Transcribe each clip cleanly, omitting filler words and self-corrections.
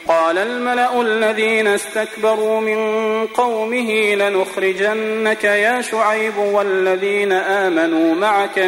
قال الملأ الذين استكبروا من قومه لنخرجنك يا شعيب والذين آمنوا معك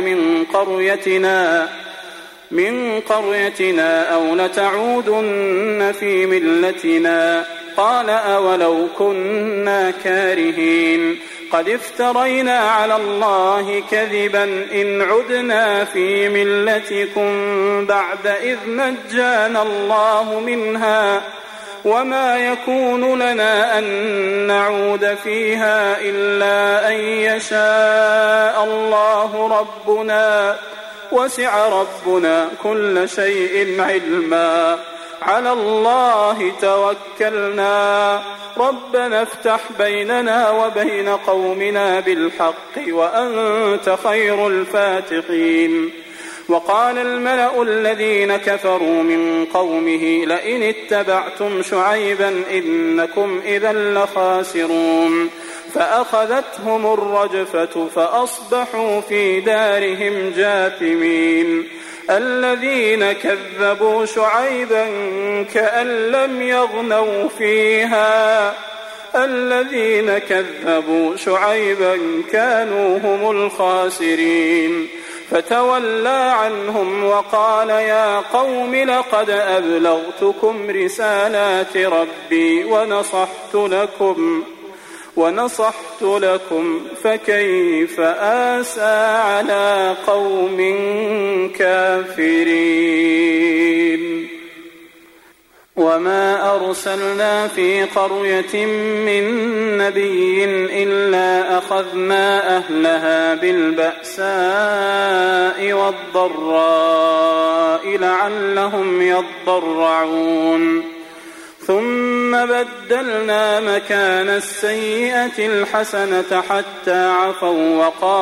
من قريتنا أو لتعودن في ملتنا. قال أولو كنا كارهين قد افترينا على الله كذبا إن عدنا في ملتكم بعد إذ نجانا الله منها وما يكون لنا أن نعود فيها إلا أن يشاء الله ربنا وسع ربنا كل شيء علما على الله توكلنا ربنا افتح بيننا وبين قومنا بالحق وأنت خير الفاتحين. وقال الملأ الذين كفروا من قومه لئن اتبعتم شعيبا إنكم إذا لخاسرون. فأخذتهم الرجفة فأصبحوا في دارهم جاثمين. الذين كذبوا شعيبا كأن لم يغنوا فيها الذين كذبوا شعيبا كانوا هم الخاسرين. فتولى عنهم وقال يا قوم لقد أبلغتكم رسالات ربي ونصحت لكم فكيف آسى على قوم كافرين. وما أرسلنا في قرية من نبي إلا أخذنا أهلها بالبأساء والضراء لعلهم يضرعون. ثم بدلنا مكان السيئة الحسنة حتى عفوا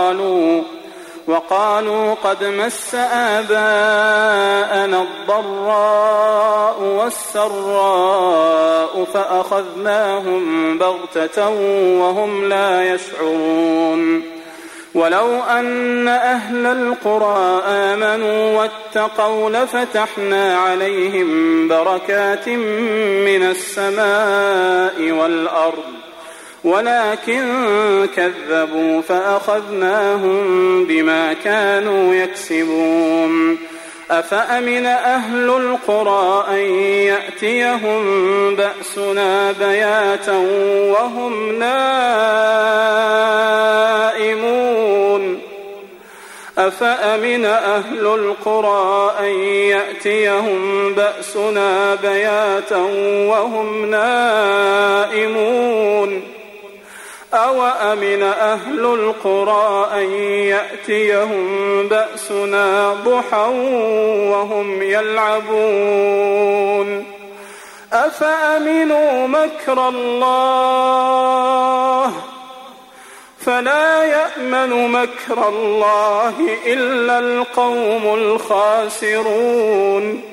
وقالوا قد مس آباءنا الضراء والسراء فأخذناهم بغتة وهم لا يشعرون. ولو أن أهل القرى آمنوا واتقوا لفتحنا عليهم بركات من السماء والأرض ولكن كذبوا فأخذناهم بما كانوا يكسبون. أفأمن أهل القرى أن يأتيهم بأسنا بياتا وهم نائمون أفأمن أهل القرى أن يأتيهم بأسنا بياتا وهم نائمون أوأمن أهل القرى أن يأتيهم بأسنا ضحى وهم يلعبون أفأمنوا مكر الله فلا يأمن مكر الله إلا القوم الخاسرون.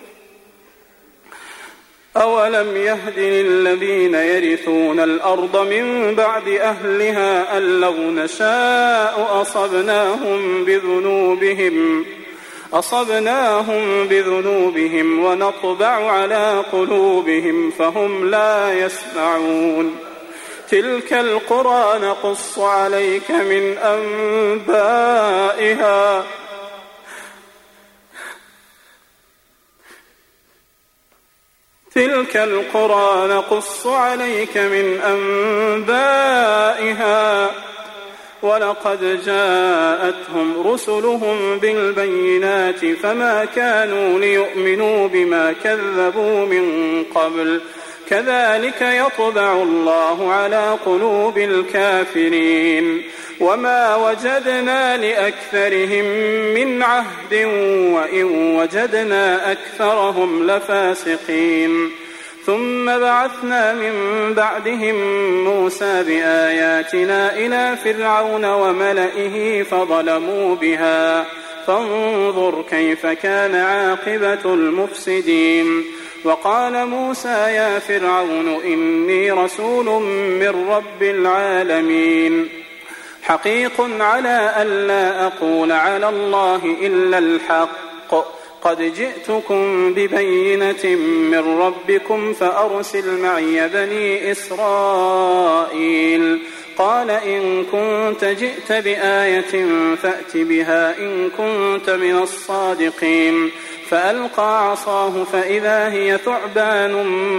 أولم يهد للذين يرثون الأرض من بعد أهلها أن لو نشاء أصبناهم بذنوبهم ونطبع على قلوبهم فهم لا يسمعون. تلك القرى نقص عليك من أنبائها ولقد جاءتهم رسلهم بالبينات فما كانوا ليؤمنوا بما كذبوا من قبل كذلك يطبع الله على قلوب الكافرين. وما وجدنا لأكثرهم من عهد وإن وجدنا أكثرهم لفاسقين. ثم بعثنا من بعدهم موسى بآياتنا إلى فرعون وملئه فظلموا بها فانظر كيف كان عاقبة المفسدين. وقال موسى يا فرعون إني رسول من رب العالمين حقيق على ألا أقول على الله إلا الحق قد جئتكم ببينة من ربكم فأرسل معي بني إسرائيل. قال إن كنت جئت بآية فأت بها إن كنت من الصادقين. فألقى عصاه فإذا هي ثعبان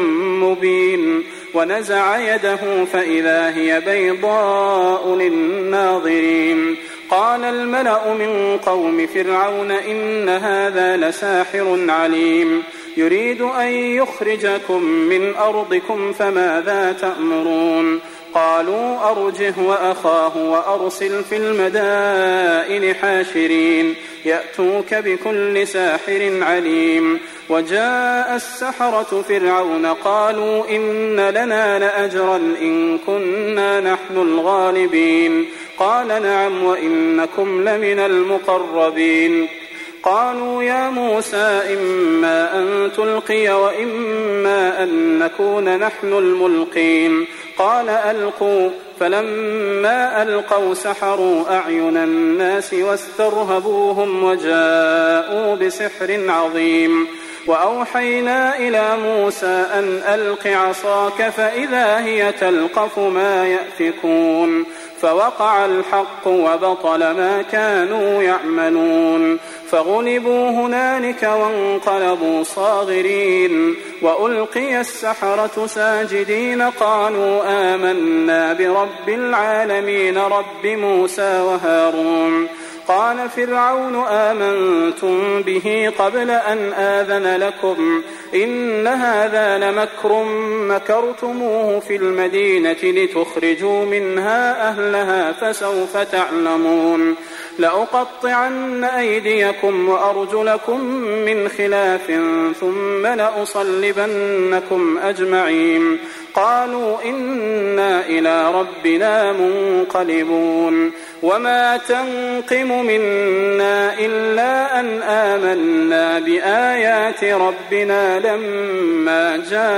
مبين ونزع يده فإذا هي بيضاء للناظرين. قال الملأ من قوم فرعون إن هذا لساحر عليم يريد أن يخرجكم من أرضكم فماذا تأمرون؟ قالوا أرجه وأخاه وأرسل في المدائن حاشرين يأتوك بكل ساحر عليم. وجاء السحرة فرعون قالوا إن لنا لأجرا إن كنا نحن الغالبين. قال نعم وإنكم لمن المقربين. قالوا يا موسى إما أن تلقي وإما أن نكون نحن الملقين. قال ألقوا. فلما ألقوا سحروا أعين الناس واسترهبوهم وجاءوا بسحر عظيم. وأوحينا إلى موسى أن ألق عصاك فإذا هي تلقف ما يأفكون. فوقع الحق وبطل ما كانوا يعملون. فغلبوا هنالك وانقلبوا صاغرين. وألقي السحرة ساجدين قالوا آمنا برب العالمين رب موسى وهارون. قال فرعون آمنتم به قبل أن آذن لكم إن هذا لمكر مكرتموه في المدينة لتخرجوا منها أهلها فسوف تعلمون. لأقطعن أيديكم وأرجلكم من خلاف ثم لأصلبنكم أجمعين. قالوا إنا إلى ربنا منقلبون. وما تنقم منا إلا أن آمنا بآيات ربنا لما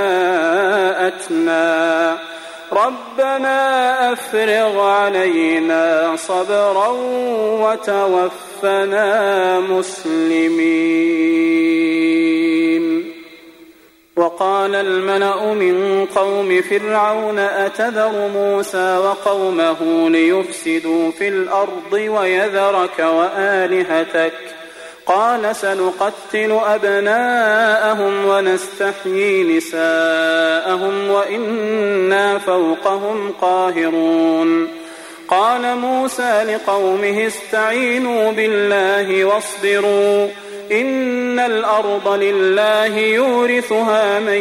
جاءتنا ربنا أفرغ علينا صبرا وتوفنا مسلمين. وقال الملأ من قوم فرعون أتذر موسى وقومه ليفسدوا في الأرض ويذرك وآلهتك؟ قال سنقتل أبناءهم ونستحيي نساءهم وإنا فوقهم قاهرون. قال موسى لقومه استعينوا بالله واصبروا إن الأرض لله يورثها من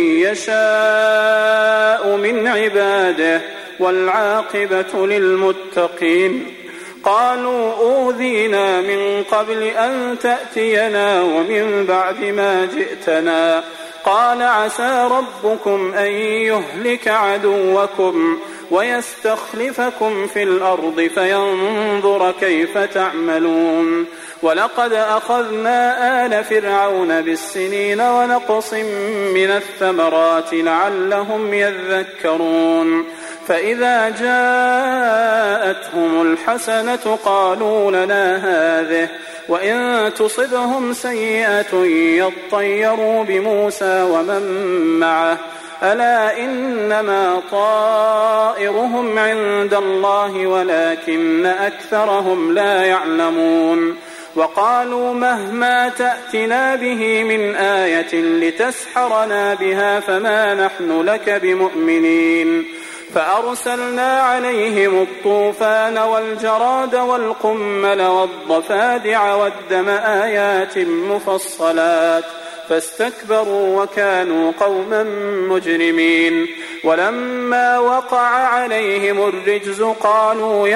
يشاء من عباده والعاقبة للمتقين. قالوا أوذينا من قبل أن تأتينا ومن بعد ما جئتنا. قال عسى ربكم أن يهلك عدوكم ويستخلفكم في الأرض فينظر كيف تعملون. ولقد أخذنا آل فرعون بالسنين ونقص من الثمرات لعلهم يذكرون. فإذا جاءتهم الحسنة قالوا لنا هذه وإن تصبهم سيئة يطيروا بموسى ومن معه ألا إنما طائرهم عند الله ولكن أكثرهم لا يعلمون. وقالوا مهما تأتنا به من آية لتسحرنا بها فما نحن لك بمؤمنين. فأرسلنا عليهم الطوفان والجراد والقمل والضفادع والدم آيات مفصلات فاستكبروا وكانوا قوما مجرمين. ولما وقع عليهم الرجز قالوا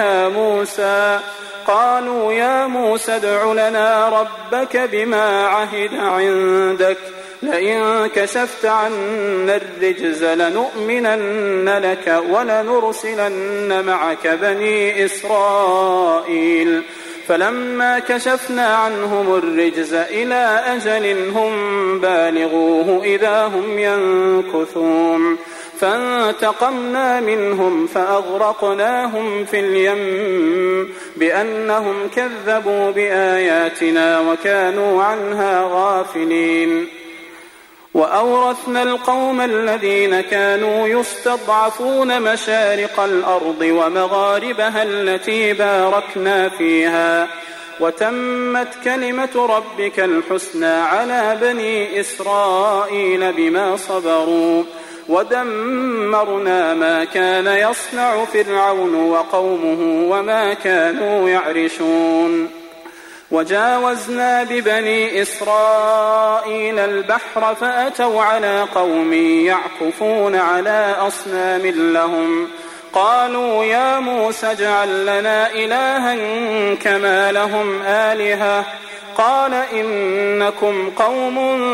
يا موسى ادع لنا ربك بما عهد عندك لئن كشفت عنا الرجز لنؤمنن لك ولنرسلن معك بني إسرائيل. فلما كشفنا عنهم الرجز إلى أجل هم بالغوه إذا هم ينكثون. فانتقمنا منهم فأغرقناهم في اليم بأنهم كذبوا بآياتنا وكانوا عنها غافلين. وأورثنا القوم الذين كانوا يستضعفون مشارق الأرض ومغاربها التي باركنا فيها وتمت كلمة ربك الحسنى على بني إسرائيل بما صبروا ودمرنا ما كان يصنع فرعون وقومه وما كانوا يعرشون. وجاوزنا ببني إسرائيل البحر فأتوا على قوم يعكفون على أصنام لهم قالوا يا موسى اجعل لنا إلها كما لهم آلهة قال إنكم قوم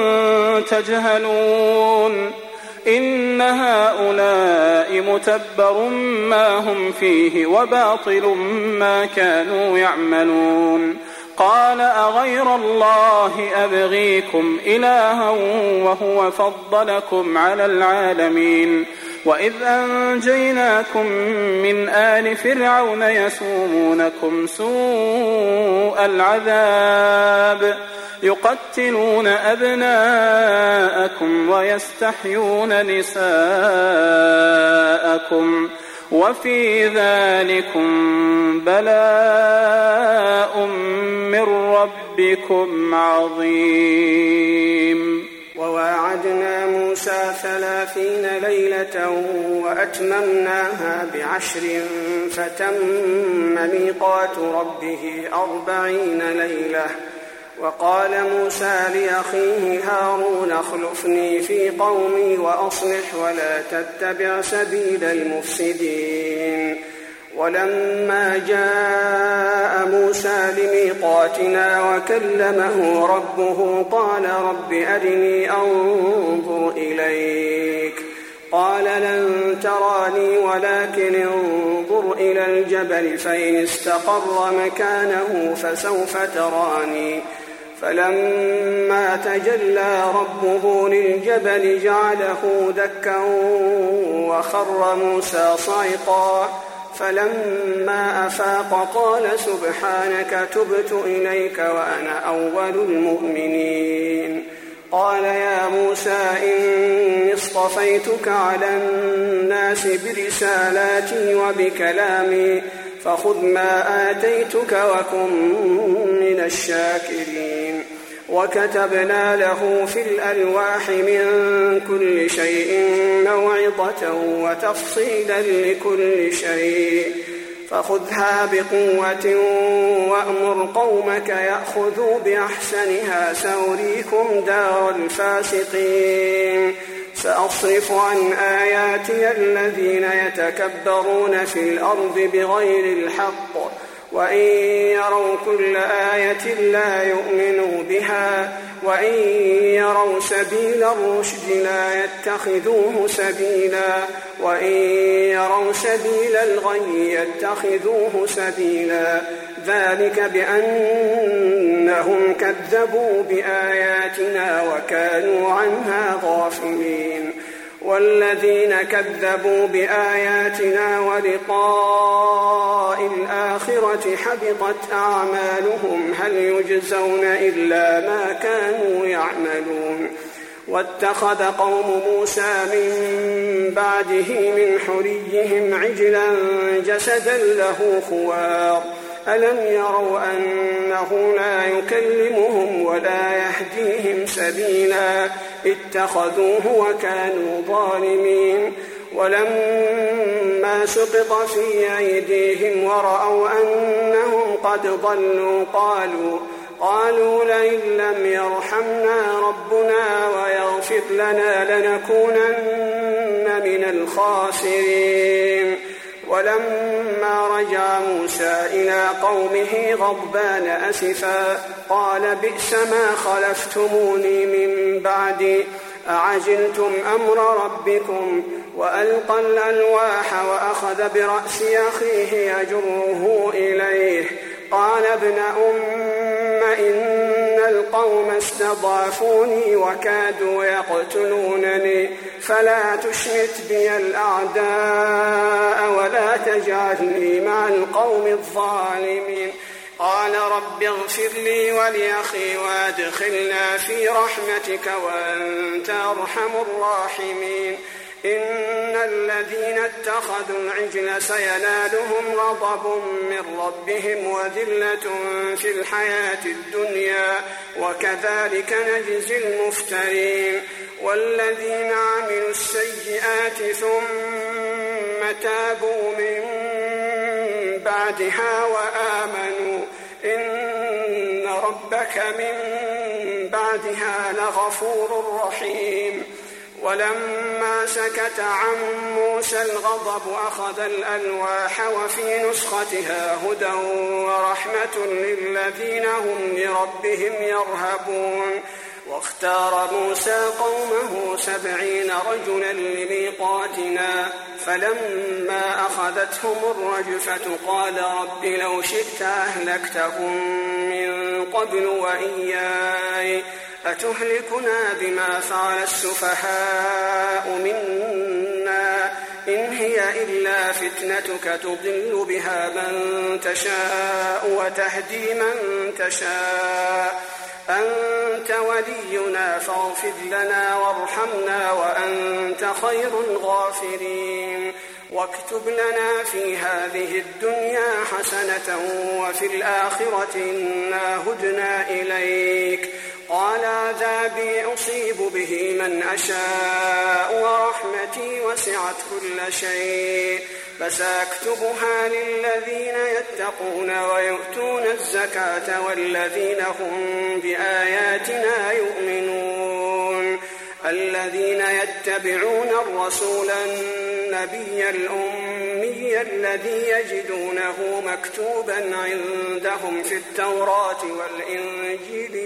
تجهلون إن هؤلاء متبر ما هم فيه وباطل ما كانوا يعملون. قال أغير الله أبغيكم إلها وهو فضلكم على العالمين وإذ أنجيناكم من آل فرعون يسومونكم سوء العذاب يقتلون أبناءكم ويستحيون نساءكم وفي ذلكم بلاء من ربكم عظيم. وواعدنا موسى 30 ليلة وأتممناها ب10 فتم ميقات ربه 40 ليلة. وقال موسى لأخيه هارون اخلفني في قومي وأصلح ولا تتبع سبيل المفسدين. ولما جاء موسى لميقاتنا وكلمه ربه قال رب أرني أنظر إليك قال لن تراني ولكن انظر إلى الجبل فإن استقر مكانه فسوف تراني. فلما تجلى ربه للجبل جعله دكا وخر موسى صعقا. فلما أفاق قال سبحانك تبت إليك وأنا أول المؤمنين. قال يا موسى إني اصطفيتك على الناس برسالاتي وبكلامي فخذ ما آتيتك وكن من الشاكرين. وكتبنا له في الألواح من كل شيء موعظة وتفصيلا لكل شيء فخذها بقوة وأمر قومك يأخذوا بأحسنها سأريكم دار الفاسقين. سأصرف عن آياتي الذين يتكبرون في الأرض بغير الحق وإن يروا كل آية لا يؤمنوا بها وإن يروا سبيل الرشد لا يتخذوه سبيلا وإن يروا سبيل الغي يتخذوه سبيلا. ذلك بأنهم كذبوا بآياتنا وكانوا عنها غافلين. والذين كذبوا بآياتنا ولقاء الآخرة حبطت أعمالهم هل يجزون إلا ما كانوا يعملون. واتخذ قوم موسى من بعده من حليهم عجلا جسدا له خوار ألم يروا أنه لا يكلمهم ولا يهديهم سبيلا اتخذوه وكانوا ظالمين. ولما سقط في أيديهم ورأوا أنهم قد ضلوا قالوا لئن لم يرحمنا ربنا ويغفر لنا لنكونن من الخاسرين. ولما رجع موسى إلى قومه غضبان أسفا قال بئس ما خلفتموني من بعدي أعجلتم أمر ربكم وألقى الألواح وأخذ برأس أخيه يجره إليه قال ابن أم إن القوم استضعفوني وكادوا يقتلونني فلا تشمت بي الأعداء ولا تجعلني مع القوم الظالمين. قال رب اغفر لي ولأخي وادخلنا في رحمتك وأنت أرحم الراحمين. إن الذين اتخذوا العجل سينالهم غضب من ربهم وذلة في الحياة الدنيا وكذلك نجزي المفترين. والذين عملوا السيئات ثم تابوا من بعدها وآمنوا إن ربك من بعدها لغفور رحيم. ولما سكت عن موسى الغضب أخذ الألواح وفي نسختها هدى ورحمة للذين هم لربهم يرهبون. واختار موسى قومه 70 رجلا لميقاتنا فلما أخذتهم الرجفة قال رب لو شئت أهلكتهم من قبل وإياي أتهلكنا بما فعل السفهاء منا إن هي إلا فتنتك تضل بها من تشاء وتهدي من تشاء أنت ولينا فاغفر لنا وارحمنا وأنت خير الغافرين. واكتب لنا في هذه الدنيا حسنة وفي الآخرة إنا هدنا إليك. قال عذابي أصيب به من أشاء ورحمتي وسعت كل شيء فسأكتبها للذين يتقون ويؤتون الزكاة والذين هم بآياتنا يؤمنون. الذين يتبعون الرسول النبي الأمي الذي يجدونه مكتوبا عندهم في التوراة والإنجيل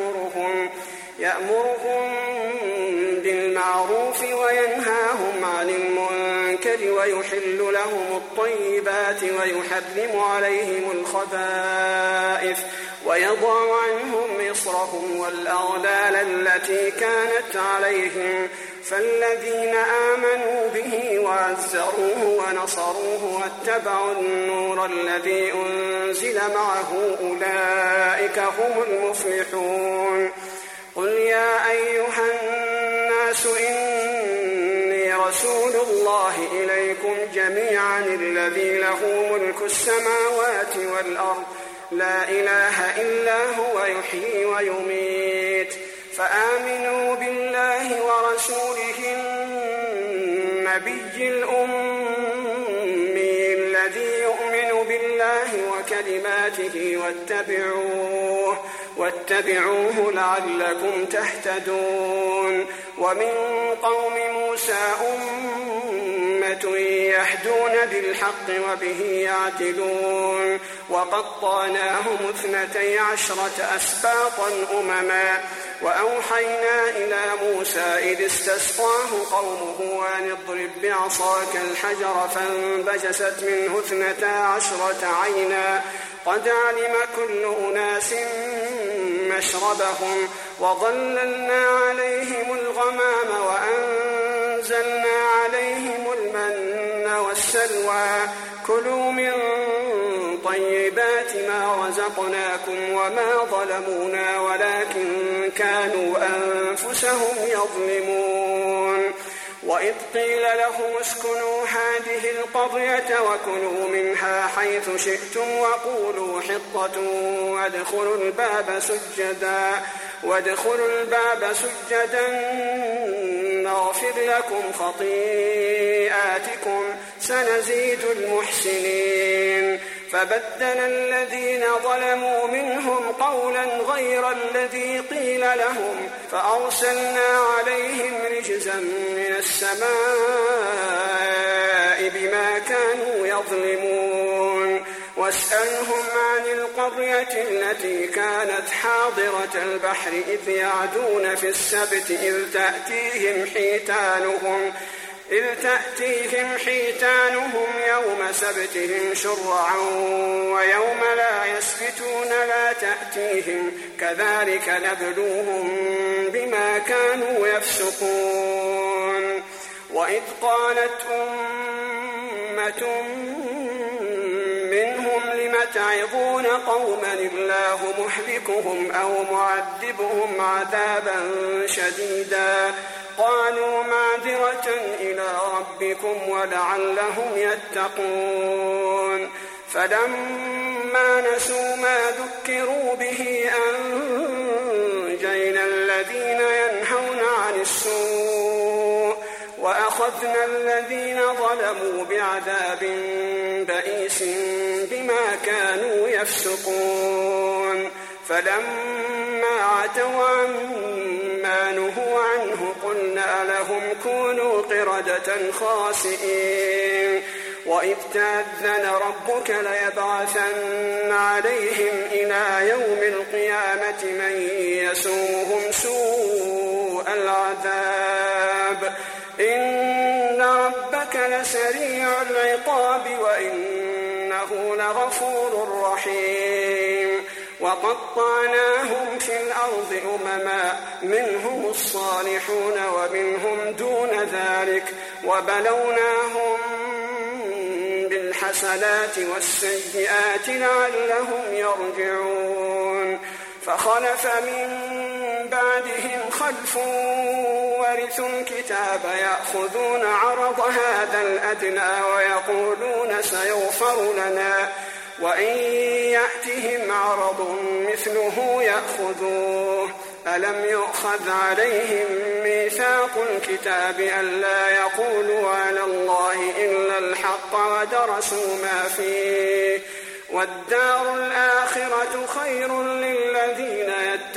يأمرهم بالمعروف وينهاهم عن المنكر ويحل لهم الطيبات ويحرم عليهم الخبائث ويضع عنهم إصرهم والأغلال التي كانت عليهم. فالذين آمنوا به وعزروه ونصروه واتبعوا النور الذي أنزل معه أولئك هم المفلحون. قل يا أيها الناس إني رسول الله إليكم جميعا الذي له ملك السماوات والأرض لا إله إلا هو يحيي ويميت. فآمنوا بالله ورسوله النبي الأمي الذي يؤمن بالله وكلماته واتبعوه لعلكم تهتدون. ومن قوم موسى أمة يهدون بالحق وبه يعدلون. وقطعناهم 12 أسباطا أمما وأوحينا إلى موسى إذ استسقاه قومه أن اضرب بعصاك الحجر فانبجست منه 12 عينا قد علم كل أناس مشربهم وظللنا عليهم الغمام وأنزلنا عليهم المن والسلوى كلوا من طيبات ما رزقناكم وما ظلمونا ولكن كانوا أنفسهم يظلمون. وإذ قيل لهم اسكنوا هذه القرية وكلوا منها حيث شئتم وقولوا حطة وادخلوا الباب سجدا نغفر لكم خطيئاتكم سنزيد المحسنين. فبدل الذين ظلموا منهم قولا غير الذي قيل لهم فأرسلنا عليهم رجزا من السماء بما كانوا يظلمون. واسألهم عن القرية التي كانت حاضرة البحر إذ يعدون في السبت إذ إذ تأتيهم حيتانهم يوم سبتهم شرعا ويوم لا يسبتون لا تأتيهم كذلك نبلوهم بما كانوا يفسقون وإذ قالت أمة منهم لم تعظون قوما الله مهلكهم أو معذبهم عذابا شديدا قالوا معذرة إلى ربكم ولعلهم يتقون فلما نسوا ما ذكروا به أنجينا الذين ينهون عن السوء وأخذنا الذين ظلموا بعذاب بئيس بما كانوا يفسقون فلما عتوا عما نهوا عنه قلنا لهم كونوا قردة خاسئين وإذ تأذن ربك ليبعثن عليهم إلى يوم القيامة من يسومهم سوء العذاب إن ربك لسريع العقاب وإنه لغفور رحيم وقطعناهم في الأرض أمما منهم الصالحون ومنهم دون ذلك وبلوناهم بالحسنات والسيئات لعلهم يرجعون فخلف من بعدهم خلف ورثوا الكتاب يأخذون عرض هذا الأدنى ويقولون سيغفر لنا وإن يأتهم عرض مثله يأخذوه ألم يؤخذ عليهم ميثاق الكتاب ألا يقولوا على الله إلا الحق ودرسوا ما فيه والدار الآخرة خير للذين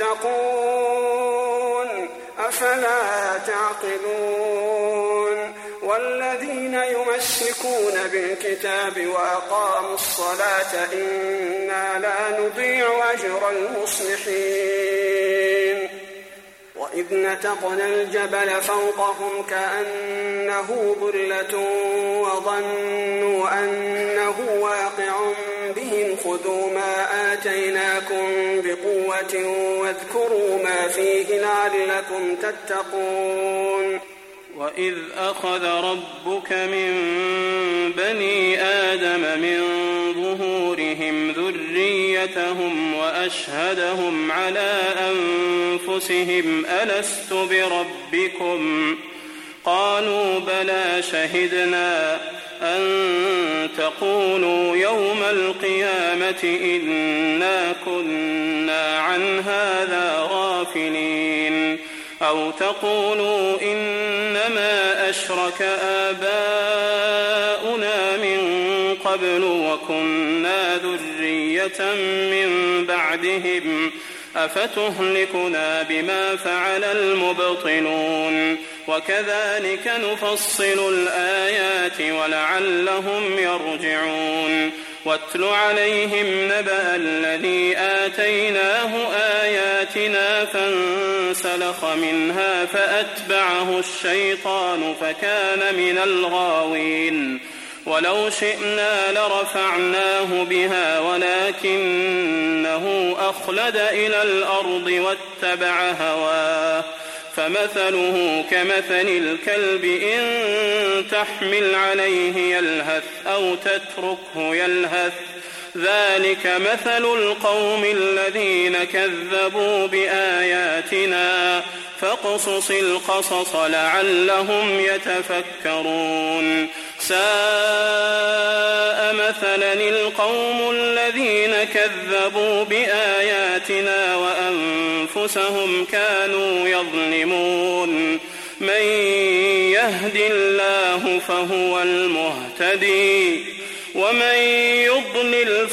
يتقون أفلا تعقلون والذين يمسكون بالكتاب وأقاموا الصلاة إنا لا نضيع أجر المصلحين وإذ نتقنا الجبل فوقهم كأنه ظلة وظنوا أنه واقع بهم خذوا ما آتيناكم بقوة واذكروا ما فيه لعلكم تتقون وإذ أخذ ربك من بني آدم من ظهورهم ذريتهم وأشهدهم على أنفسهم ألست بربكم قالوا بلى شهدنا أن تقولوا يوم القيامة إنا كنا عن هذا غافلين أو تقولوا إنما أشرك آباؤنا من قبل وكنا ذرية من بعدهم أفتهلكنا بما فعل المبطلون وكذلك نفصل الآيات ولعلهم يرجعون واتل عليهم نبأ الذي آتيناه آياتنا فانسلخ منها فأتبعه الشيطان فكان من الغاوين ولو شئنا لرفعناه بها ولكنه أخلد إلى الأرض واتبع هواه فمثله كمثل الكلب إن تحمل عليه يلهث أو تتركه يلهث ذلك مثل القوم الذين كذبوا بآياتنا فاقصص القصص لعلهم يتفكرون ساء مثلا القوم الذين كذبوا بآياتنا وأنفسهم كانوا يظلمون من يهد الله فهو المهتدي ومن يضلل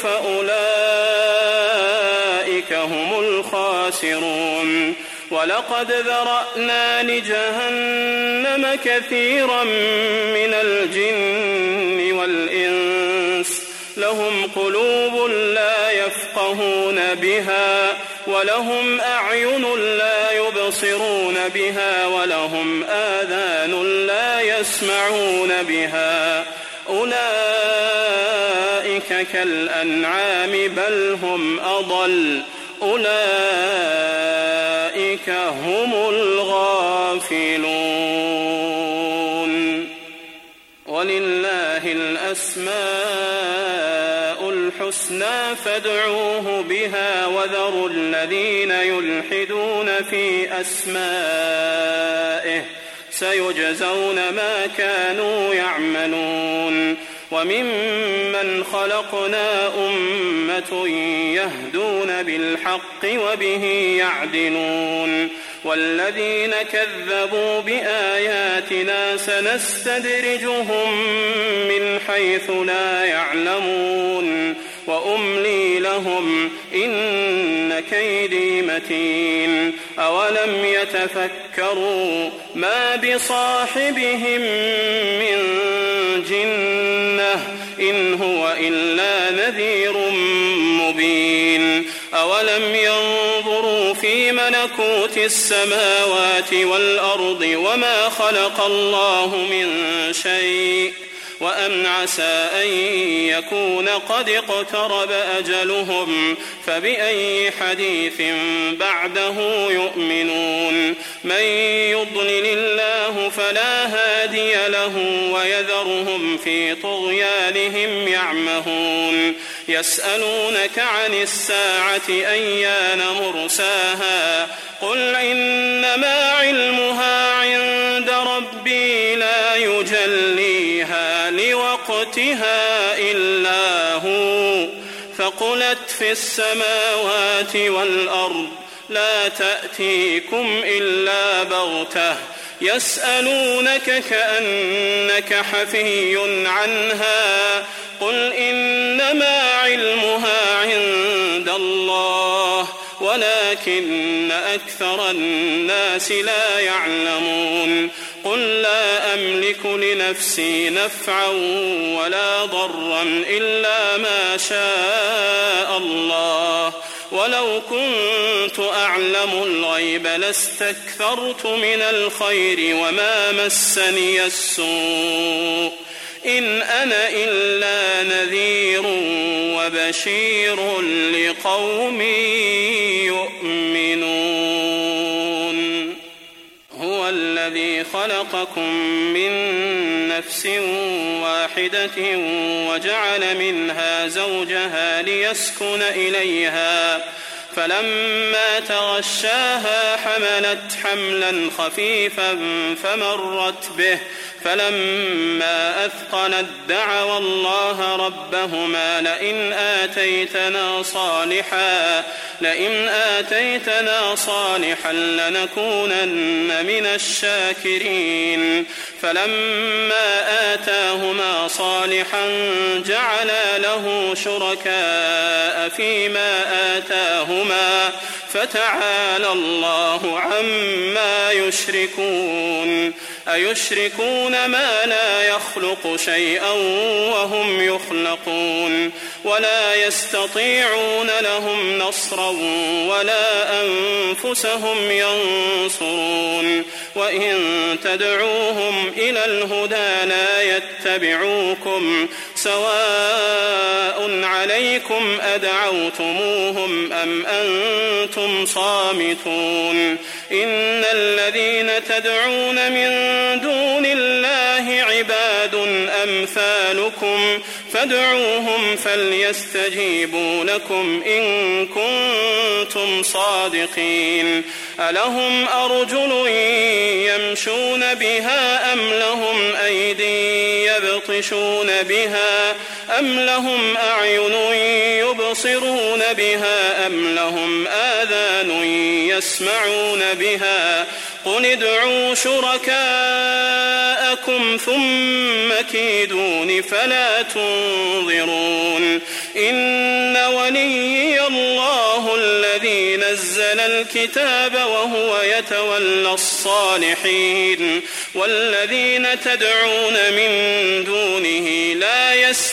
فأولئك هم الخاسرون ولقد ذرأنا لجهنم كثيرا من الجن والإنس لهم قلوب لا يفقهون بها ولهم أعين لا يبصرون بها ولهم آذان لا يسمعون بها أولئك كالأنعام بل هم أضل أولئك هم الغافلون ولله الأسماء الحسنى فادعوه بها وذروا الذين يلحدون في أسمائه سيجزون ما كانوا يعملون وممن خلقنا أمة يهدون بالحق وبه يعدلون والذين كذبوا بآياتنا سنستدرجهم من حيث لا يعلمون وأملي لهم إن كيدي متين أولم يتفكروا ما بصاحبهم من جنة إن هو إلا نذير مبين أولم ينظروا في ملكوت السماوات والأرض وما خلق الله من شيء وأن عسى أن يكون قد اقترب أجلهم فبأي حديث بعده يؤمنون من يضلل الله فلا هادي له ويذرهم في طغيانهم يعمهون يسألونك عن الساعة أيان مرساها قل إنما علمها عند ربي لا يجليها لوقتها إلا هو ثقلت في السماوات والأرض لا تأتيكم إلا بغتة يسألونك كأنك حفي عنها قل إنما علمها عند الله ولكن أكثر الناس لا يعلمون قل لا أملك لنفسي نفعا ولا ضرا إلا ما شاء الله ولو كنت أعلم الغيب لاستكثرت من الخير وما مسني السوء إن أنا إلا نذير وبشير لقوم يؤمنون هو الذي خلقكم من نفس واحدة وجعل منها زوجها ليسكن إليها فلما تغشاها حملت حملا خفيفا فمرت به فلما أثقلت دعوا الله ربهما لئن آتيتنا صالحا لنكونن من الشاكرين فلما آتاهما صالحا جعلا له شركاء فيما آتاهما فتعالى الله عما يشركون أيشركون ما لا يخلق شيئا وهم يخلقون ولا يستطيعون لهم نصرا ولا أنفسهم ينصرون وإن تدعوهم إلى الهدى لا يتبعوكم سواء عليكم أدعوتموهم أم أنتم صامتون إن الذين تدعون من دون الله عباد أمثالكم فادعوهم فليستجيبوا لكم إن كنتم صادقين ألهم أرجل يمشون بها أم لهم أيدي يبطشون بها أم لهم أعين يبصرون بها أم لهم آذان يسمعون بها قل ادعوا شركاءكم ثم كيدون فلا تنظرون إن وليي الله الذي نزل الكتاب وهو يتولى الصالحين والذين تدعون من دونه لا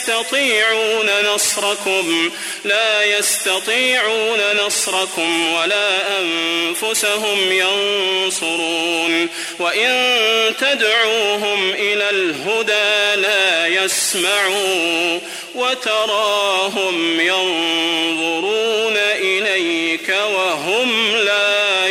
يستطيعون نصركم ولا أنفسهم ينصرون وإن تدعوهم إلى الهدى لا يسمعون وتراهم ينظرون إليك وهم لا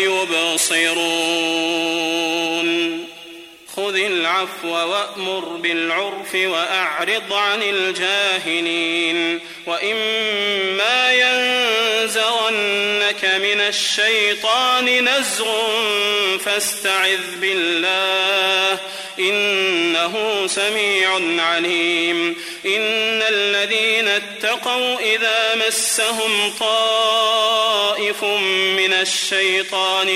يبصرون خذ العفو وأمر بالعرف وأعرض عن الجاهلين وإما ينزغنك من الشيطان نزغ فاستعذ بالله إنه سميع عليم إن الذين اتقوا إذا مسهم طائف من الشيطان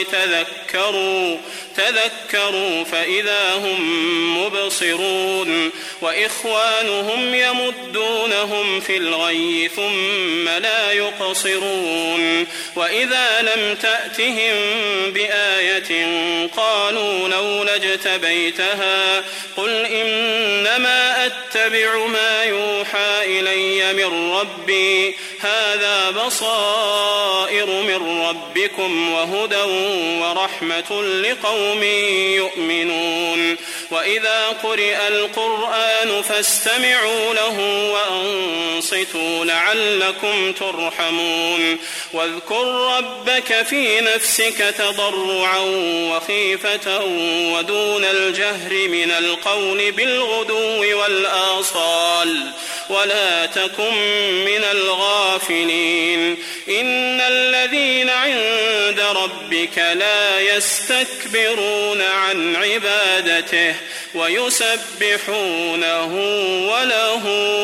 تذكروا فإذا هم مبصرون وإخوانهم يمدونهم في الغي ثم لا يقصرون وإذا لم تأتهم بآية قالوا لولا اجتبيتها قل إنما أتبع ما يوحى إلي من ربي هذا بصائر من ربكم وهدى ورحمة لقوم يؤمنون وإذا قرئ القرآن فاستمعوا له وأنصتوا لعلكم ترحمون واذكر ربك في نفسك تضرعا وخيفة ودون الجهر من القول بالغدو والآصال ولا تكن من الغافلين إن الذين عند ربك لا يستكبرون عن عبادته ويسبحونه وله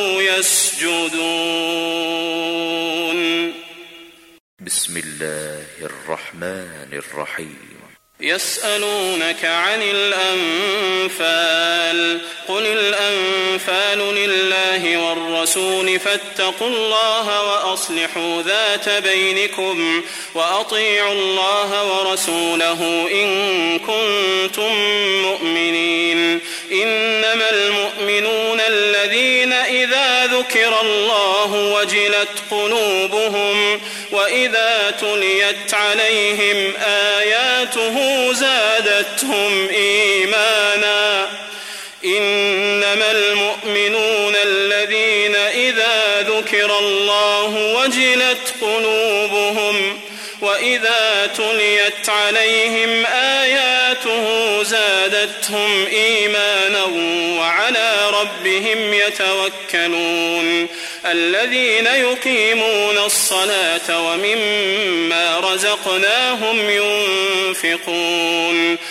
يسجدون. بسم الله الرحمن الرحيم. يسألونك عن الأنفال قل الأنفال لله والرسول فاتقوا الله وأصلحوا ذات بينكم وأطيعوا الله ورسوله إن كنتم مؤمنين إنما المؤمنون الذين إذا ذكر الله وجلت قلوبهم وإذا تليت عليهم آياته زادتهم إيمانا إنما المؤمنون الذين إذا ذكر الله وجلت قلوبهم وإذا تليت عليهم آياته زادتهم إيمانا وعلى ربهم يتوكلون الذين يقيمون الصلاة ومما رزقناهم ينفقون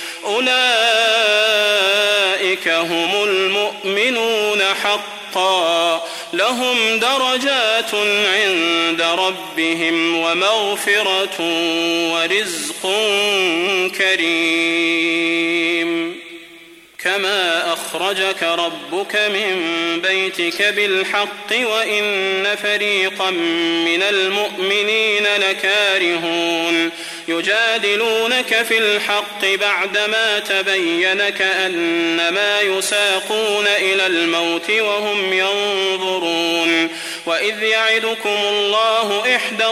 أولئك هم المؤمنون حقا لهم درجات عند ربهم ومغفرة ورزق كريم كما أخرجك ربك من بيتك بالحق وإن فريقا من المؤمنين لكارهون يجادلونك في الحق بعدما تبين كأنما يساقون إلى الموت وهم ينظرون وإذ يعدكم الله إحدى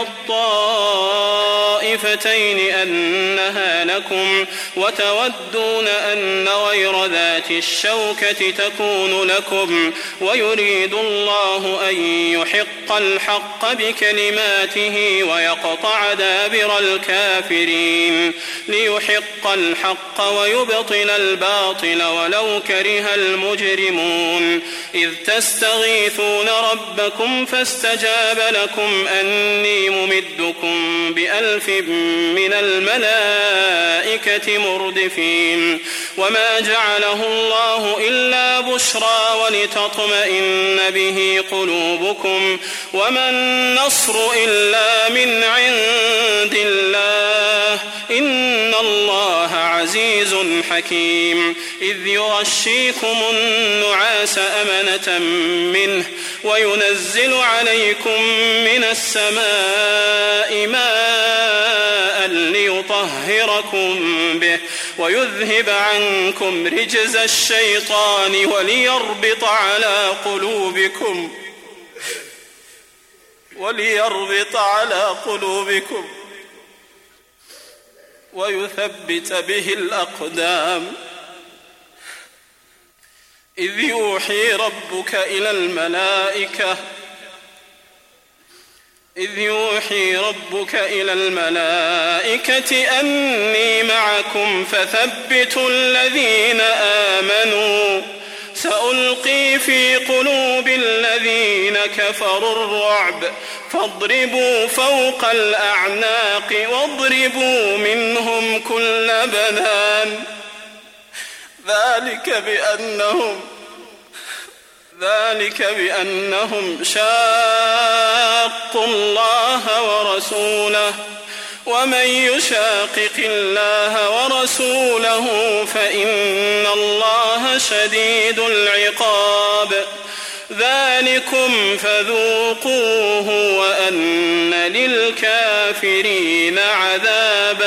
الطائفتين أنها لكم وتودون أن غير ذات الشوكة تكون لكم ويريد الله أن يحق الحق بكلماته ويقطع دابر الكافرين ليحق الحق ويبطل الباطل ولو كره المجرمون إذ تستغيثون ربكم فاستجاب لكم أني ممدكم ب1000 من الملائكة مردفين وما جعله الله إلا بشرى ولتطمئن به قلوبكم وما النصر إلا من عند الله إن الله عزيز حكيم إذ يغشيكم النعاس أمنة منه وينزل عليكم من السماء ماء ليطهركم به ويذهب عنكم رجز الشيطان وليربط على قلوبكم ويثبت به الأقدام إذ يوحي ربك إلى الملائكة أني معكم فثبتوا الذين آمنوا سألقي في قلوب الذين كفروا الرعب فاضربوا فوق الأعناق واضربوا منهم كل بنان ذلك بأنهم شاقوا الله ورسوله ومن يشاقق الله ورسوله فإن الله شديد العقاب ذلكم فذوقوه وأن للكافرين عذاب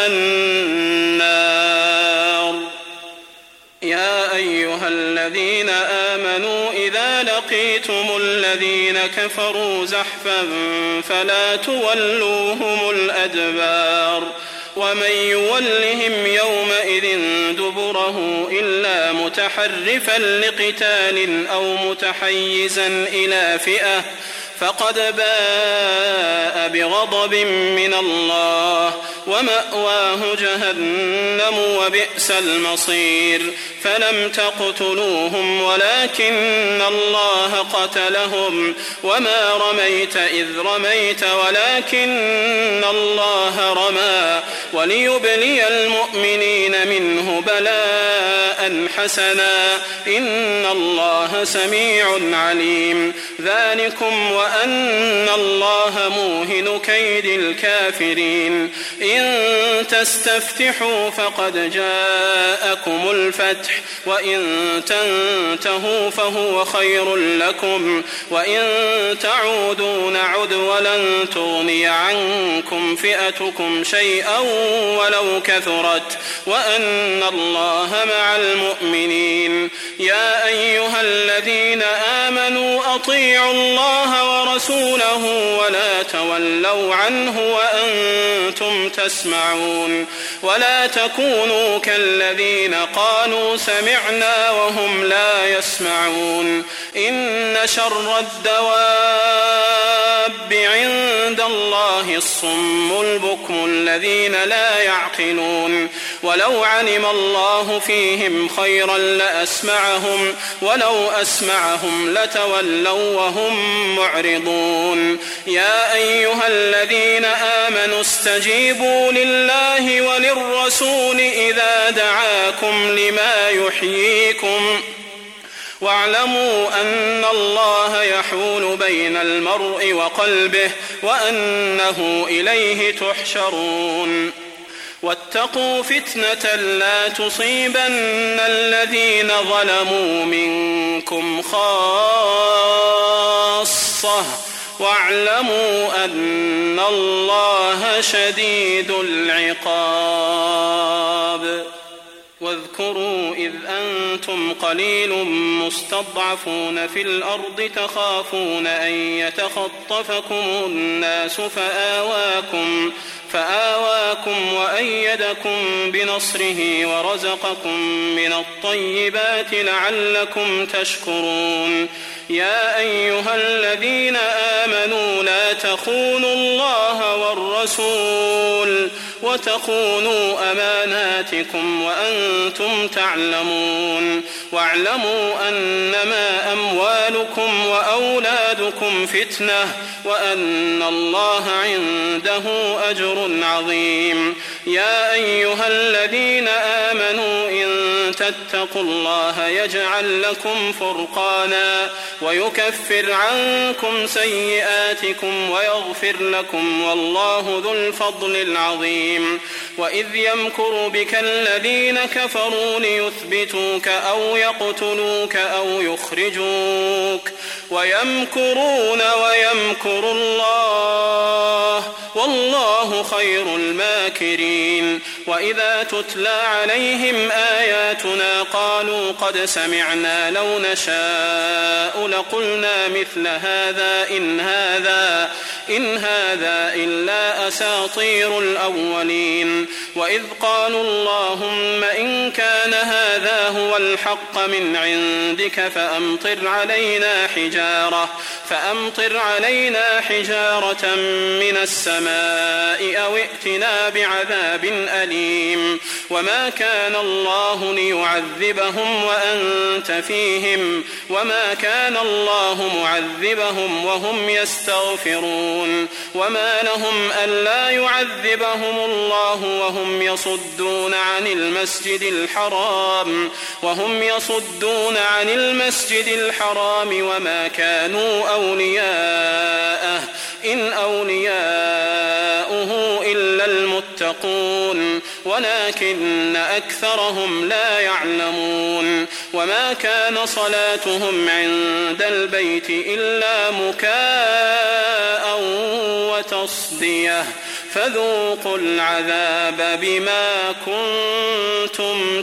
النار. يا أيها الذين آمنوا إذا لقيتم الذين كفروا زحفا فلا تولوهم الأدبار ومن يولهم يومئذ دبره إلا متحرفا لقتال أو متحيزا إلى فئة فقد باء بغضب من الله ومأواه جهنم وبئس المصير. فلم تقتلوهم ولكن الله قتلهم وما رميت إذ رميت ولكن الله رمى وليبلي المؤمنين منه بلاء حسنا إن الله سميع عليم. ذلكم وأن الله موهن كيد الكافرين. إن تستفتحوا فقد جاءكم الفتح وإن تنتهوا فهو خير لكم وإن تعودوا نعد ولن تغني عنكم فئتكم شيئا ولو كثرت وأن الله مع المؤمنين. يا أيها الذين آمنوا أطيعوا الله ورسوله ولا تولوا عنه وأنتم تسمعون ولا تكونوا كالذين قالوا سمعنا وهم لا يسمعون. إن شر الدواب عند الله الصم البكم الذين لا يعقلون ولو علم الله فيهم خيرا لأسمعهم ولو أسمعهم لتولوا وهم معرضون. يا أيها الذين آمنوا استجيبوا لله وللرسول إذا دعاكم لما يحييكم واعلموا أن الله يحول بين المرء وقلبه وأنه إليه تحشرون. واتقوا فتنة لا تصيبن الذين ظلموا منكم خاصة واعلموا أن الله شديد العقاب. واذكروا إذ أنتم قليل مستضعفون في الأرض تخافون أن يتخطفكم الناس فآواكم وأيدكم بنصره ورزقكم من الطيبات لعلكم تشكرون. يا أيها الذين آمنوا لا تخونوا الله والرسول وتخونوا أماناتكم وأنتم تعلمون واعلموا أنما أموالكم وأولادكم فتنة وأن الله عنده أجر عظيم. يا أيها الذين آمنوا إن تتقوا الله يجعل لكم فرقانا ويكفر عنكم سيئاتكم ويغفر لكم والله ذو الفضل العظيم. وإذ يمكر بك الذين كفروا ليثبتوك أو يقتلوك أو يخرجوك ويمكرون ويمكر الله والله خير الماكرين. وإذا تتلى عليهم آياتنا قالوا قد سمعنا لو نشاء لقلنا مثل هذا إن هذا إلا أساطير الأولين. وإذ قالوا اللهم إن كان هذا هو الحق من عندك فأمطر علينا حجارة من السماء أو ائتنا بعذاب أليم. وما كان الله ليعذبهم وأنت فيهم وما كان الله معذبهم وهم يستغفرون. وما لهم ألا يعذبهم الله وهم يصدون عن المسجد الحرام وما كانوا أولياءه إن أولياؤه إلا المتقون ولكن أكثرهم لا يعلمون. وما كان صلاتهم عند البيت إلا مكاء وتصدية فذوقوا العذاب بما كنتم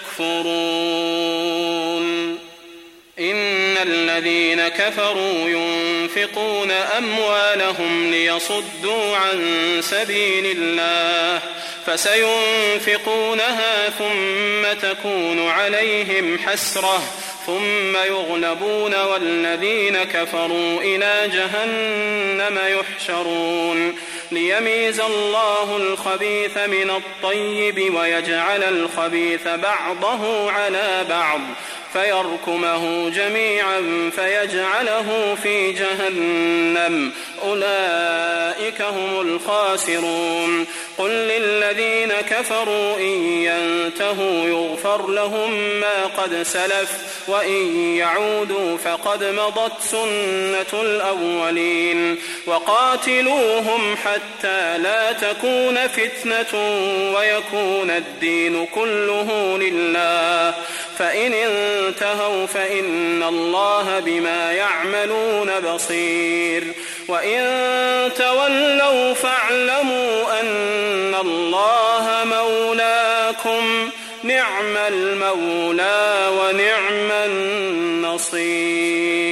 تكفرون. إن الذين كفروا ينفقون أموالهم ليصدوا عن سبيل الله فسينفقونها ثم تكون عليهم حسرة ثم يغلبون والذين كفروا إلى جهنم يحشرون. ليميز الله الخبيث من الطيب ويجعل الخبيث بعضه على بعض فيركمه جميعا فيجعله في جهنم أولئك هم الخاسرون. قل للذين كفروا إن ينتهوا يغفر لهم ما قد سلف وإن يعودوا فقد مضت سنة الأولين. وقاتلوهم حتى لا تكون فتنة ويكون الدين كله لله فإن انتهوا فإن الله بما يعملون بصير. وإن تولوا فاعلموا أن الله مولاكم نعم المولى ونعم النصير.